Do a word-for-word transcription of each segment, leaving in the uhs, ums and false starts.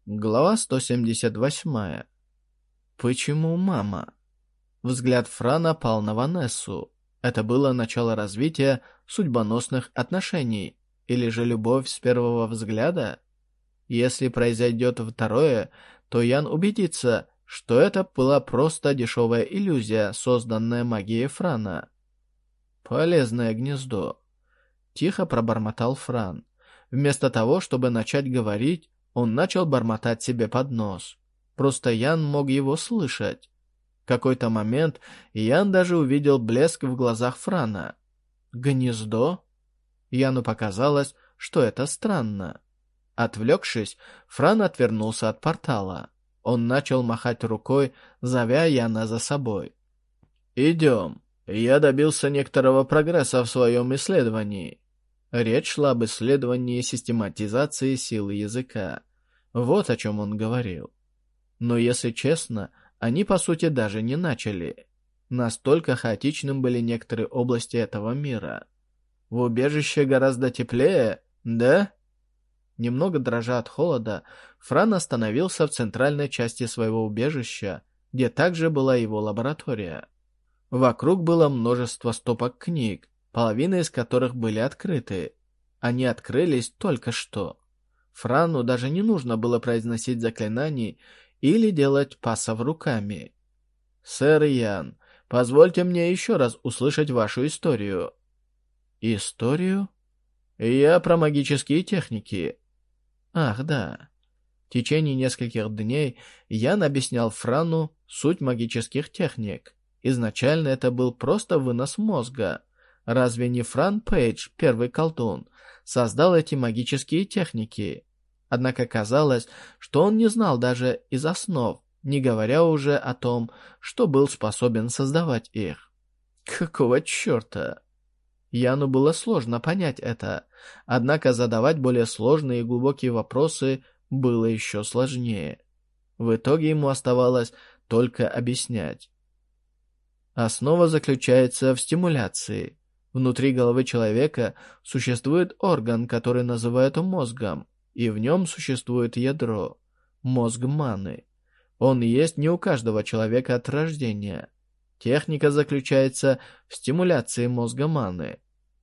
Глава сто семьдесят восемь. Почему мама? Взгляд Франа пал на Ванессу. Это было начало развития судьбоносных отношений, или же любовь с первого взгляда? Если произойдет второе, то Ян убедится, что это была просто дешевая иллюзия, созданная магией Франа. Полезное гнездо. Тихо пробормотал Фран. Вместо того, чтобы начать говорить, он начал бормотать себе под нос. Просто Ян мог его слышать. В какой-то момент Ян даже увидел блеск в глазах Франа. Гнездо? Яну показалось, что это странно. Отвлекшись, Фран отвернулся от портала. Он начал махать рукой, зовя Яна за собой. «Идем. Я добился некоторого прогресса в своем исследовании». Речь шла об исследовании систематизации силы языка. Вот о чем он говорил. Но, если честно, они, по сути, даже не начали. Настолько хаотичным были некоторые области этого мира. В убежище гораздо теплее, да? Немного дрожа от холода, Фран остановился в центральной части своего убежища, где также была его лаборатория. Вокруг было множество стопок книг, половина из которых были открыты. Они открылись только что. Франу даже не нужно было произносить заклинаний или делать пассов руками. «Сэр Ян, позвольте мне еще раз услышать вашу историю». «Историю?» «Я про магические техники». «Ах, да». В течение нескольких дней Ян объяснял Франу суть магических техник. Изначально это был просто вынос мозга. Разве не Фран Пейдж, первый колдун, создал эти магические техники? Однако казалось, что он не знал даже из основ, не говоря уже о том, что был способен создавать их. Какого черта? Яну было сложно понять это, однако задавать более сложные и глубокие вопросы было еще сложнее. В итоге ему оставалось только объяснять. Основа заключается в стимуляции. Внутри головы человека существует орган, который называют мозгом, и в нем существует ядро, мозг маны. Он есть не у каждого человека от рождения. Техника заключается в стимуляции мозга маны.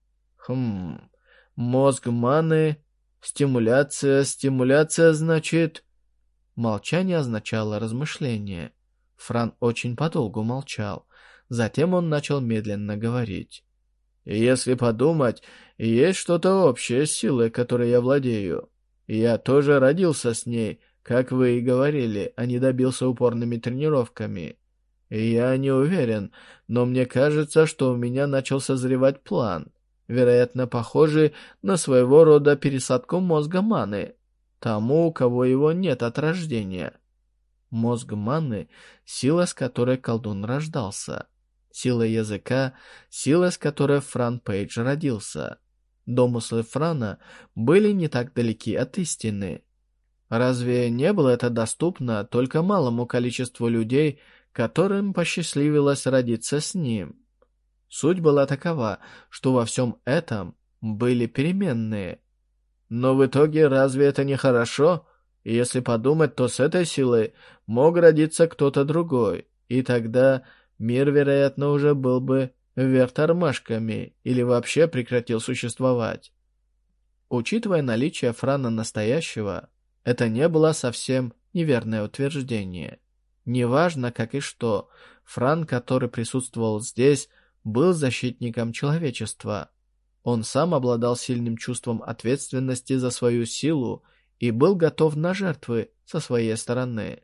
Хм, мозг маны, стимуляция, стимуляция значит... Молчание означало размышление. Фран очень подолгу молчал. Затем он начал медленно говорить. «Если подумать, есть что-то общее с силой, которой я владею. Я тоже родился с ней, как вы и говорили, а не добился упорными тренировками. Я не уверен, но мне кажется, что у меня начал созревать план, вероятно, похожий на своего рода пересадку мозга маны, тому, у кого его нет от рождения». Мозг маны — сила, с которой колдун рождался. Сила языка — сила, с которой Фран Пейдж родился. Домыслы Франа были не так далеки от истины. Разве не было это доступно только малому количеству людей, которым посчастливилось родиться с ним? Суть была такова, что во всем этом были переменные. Но в итоге разве это не хорошо? Если подумать, то с этой силой мог родиться кто-то другой, и тогда мир, вероятно, уже был бы вверх тормашками или вообще прекратил существовать. Учитывая наличие Франа настоящего, это не было совсем неверное утверждение. Неважно, как и что, Фран, который присутствовал здесь, был защитником человечества. Он сам обладал сильным чувством ответственности за свою силу и был готов на жертвы со своей стороны.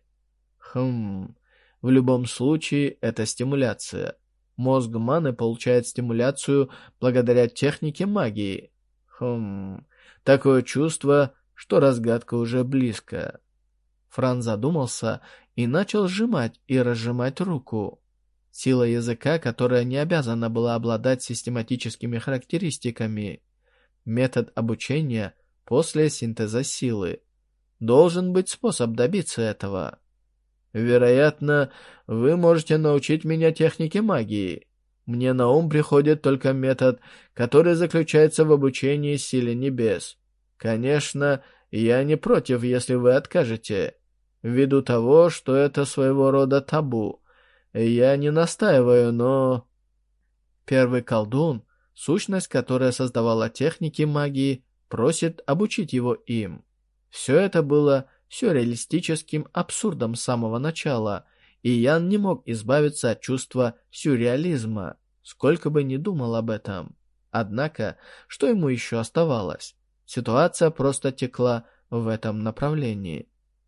Хм, в любом случае это стимуляция. Мозг маны получает стимуляцию благодаря технике магии. Хм, такое чувство, что разгадка уже близко. Фран задумался и начал сжимать и разжимать руку. Сила языка, которая не обязана была обладать систематическими характеристиками. Метод обучения после синтеза силы. Должен быть способ добиться этого. Вероятно, вы можете научить меня технике магии. Мне на ум приходит только метод, который заключается в обучении силе небес. Конечно, Я не против, если вы откажете, ввиду того, что это своего рода табу. Я не настаиваю, но... Первый колдун, сущность, которая создавала техники магии, просит обучить его им. Все это было сюрреалистическим абсурдом с самого начала, и Ян не мог избавиться от чувства сюрреализма, сколько бы ни думал об этом. Однако, что ему еще оставалось? Ситуация просто текла в этом направлении.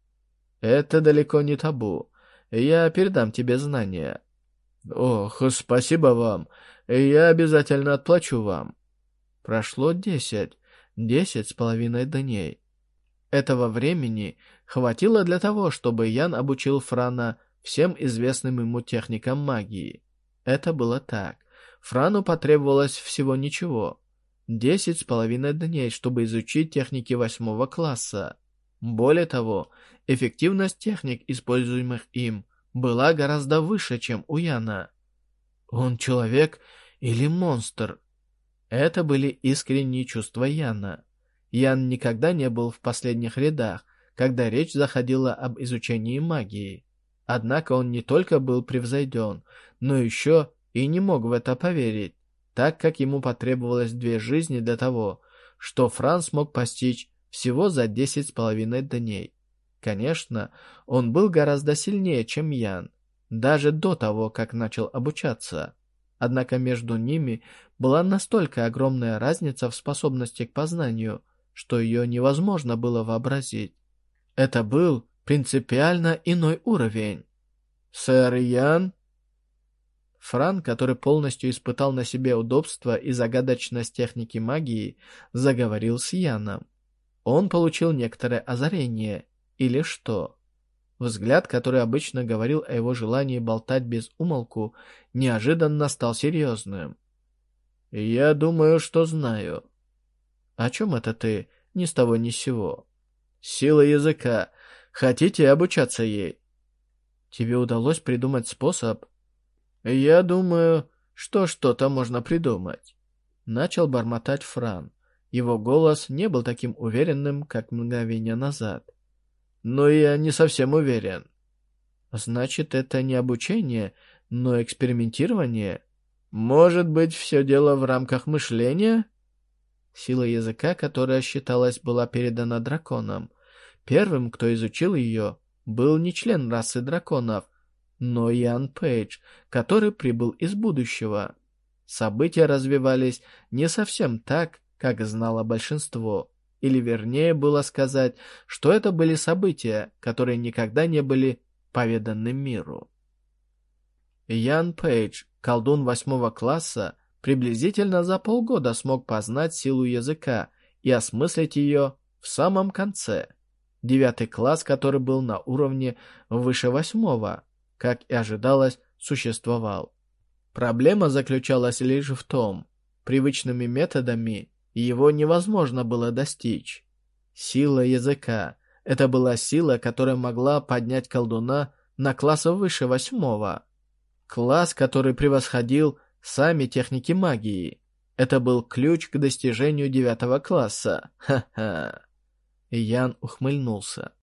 Это далеко не табу. Я передам тебе знания. Ох, спасибо вам. Я обязательно отплачу вам. Прошло десять, десять с половиной дней. Этого времени хватило для того, чтобы Ян обучил Франа всем известным ему техникам магии. Это было так. Франу потребовалось всего ничего. Десять с половиной дней, чтобы изучить техники восьмого класса. Более того, эффективность техник, используемых им, была гораздо выше, чем у Яна. Он человек или монстр? Это были искренние чувства Яна. Ян никогда не был в последних рядах, когда речь заходила об изучении магии. Однако он не только был превзойден, но еще и не мог в это поверить, так как ему потребовалось две жизни для того, что Фран смог постичь всего за десять с половиной дней. Конечно, он был гораздо сильнее, чем Ян, даже до того, как начал обучаться. Однако между ними была настолько огромная разница в способности к познанию, что ее невозможно было вообразить. Это был принципиально иной уровень. «Сэр Ян?» Фран, который полностью испытал на себе удобство и загадочность техники магии, заговорил с Яном. Он получил некоторое озарение, или что? Взгляд, который обычно говорил о его желании болтать без умолку, неожиданно стал серьезным. «Я думаю, что знаю». «О чем это ты? Ни с того ни с сего». «Сила языка. Хотите обучаться ей?» «Тебе удалось придумать способ?» «Я думаю, что что-то можно придумать», — начал бормотать Фран. Его голос не был таким уверенным, как мгновение назад. «Но я не совсем уверен». «Значит, это не обучение, но экспериментирование? Может быть, все дело в рамках мышления?» Сила языка, которая считалась, была передана драконам. Первым, кто изучил ее, был не член расы драконов, но Ян Пейдж, который прибыл из будущего. События развивались не совсем так, как знало большинство. Или вернее было сказать, что это были события, которые никогда не были поведаны миру. Ян Пейдж, колдун восьмого класса, приблизительно за полгода смог познать силу языка и осмыслить ее в самом конце. Девятый класс, который был на уровне выше восьмого, как и ожидалось, существовал. Проблема заключалась лишь в том, привычными методами его невозможно было достичь. Сила языка — это была сила, которая могла поднять колдуна на класс выше восьмого. Класс, который превосходил сами техники магии. Это был ключ к достижению девятого класса. Ха-ха. Ян ухмыльнулся.